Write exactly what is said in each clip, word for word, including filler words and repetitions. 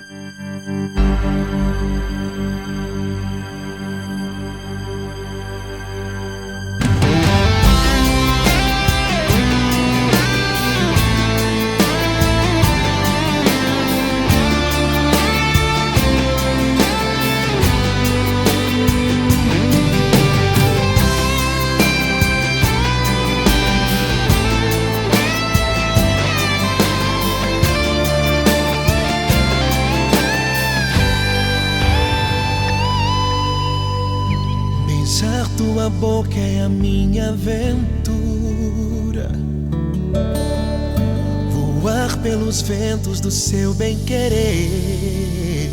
Beijar tua boca é a minha aventura. Voar pelos ventos do seu bem-querer.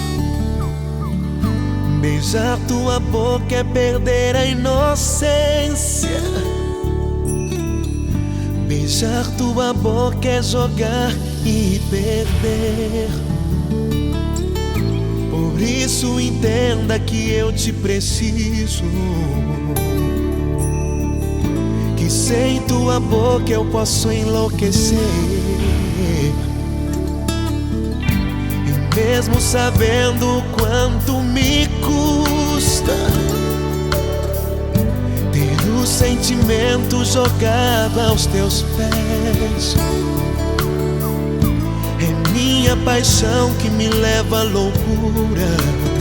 Beijar tua boca é perder a inocência. Beijar tua boca é jogar e perder. Por isso entenda que eu te preciso, que sem tua boca eu posso enlouquecer. E mesmo sabendo o quanto me custa ter o sentimento jogado aos teus pés, é minha paixão que me leva à loucura,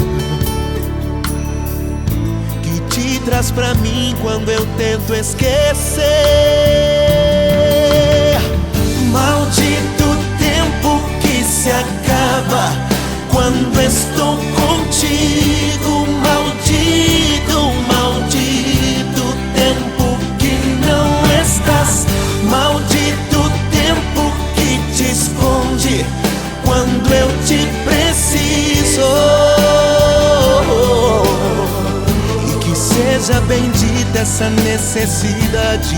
que te traz pra mim quando eu tento esquecer. Maldito tempo que se acaba quando estou contigo. Maldito, maldito tempo que não estás. Maldito tempo que te esconde quando eu te preciso. E que seja bendita essa necessidade,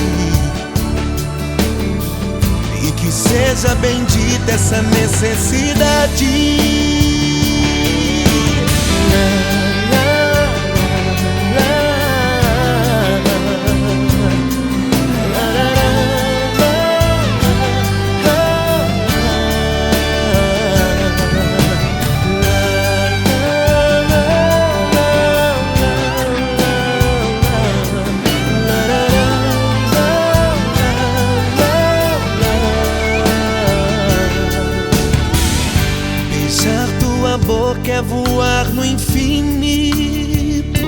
e que seja bendita essa necessidade. Beijar tua boca é voar no infinito,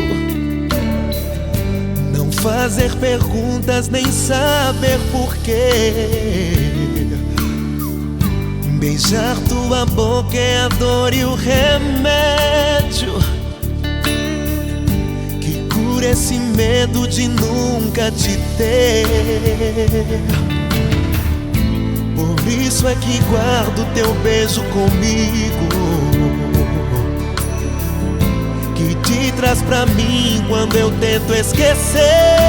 não fazer perguntas nem saber porquê. Beijar tua boca é a dor e o remédio que cura esse medo de nunca te ter. Por isso é que guardo teu beijo comigo, que te traz pra mim quando eu tento esquecer.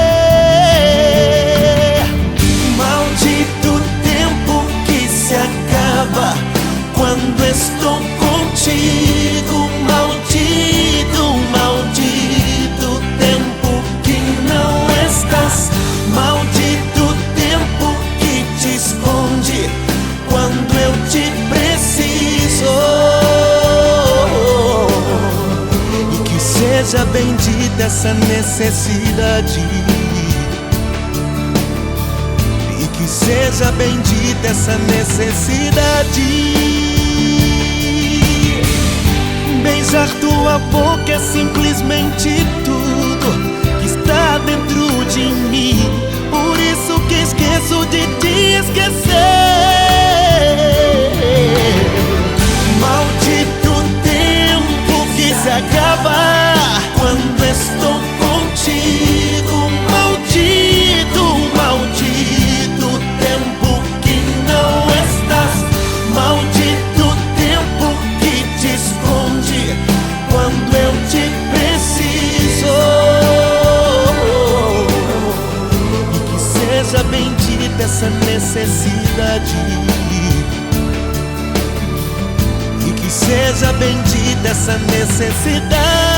Maldito tempo que se acaba quando estou contigo. Maldito, maldito tempo que não estás. Maldito tempo que te esconde quando eu te preciso. E que seja bendita essa necessidade, e que seja bendita essa necessidade. Beijar tua boca é simplesmente tudo que está dentro de mim. Por isso que esqueço de te esquecer. Maldito tempo que se acaba quando estou contigo. Maldito, maldito tempo que não estás. Maldito tempo que te esconde quando eu te preciso. E que seja bendita essa necessidade, e que seja bendita essa necessidade.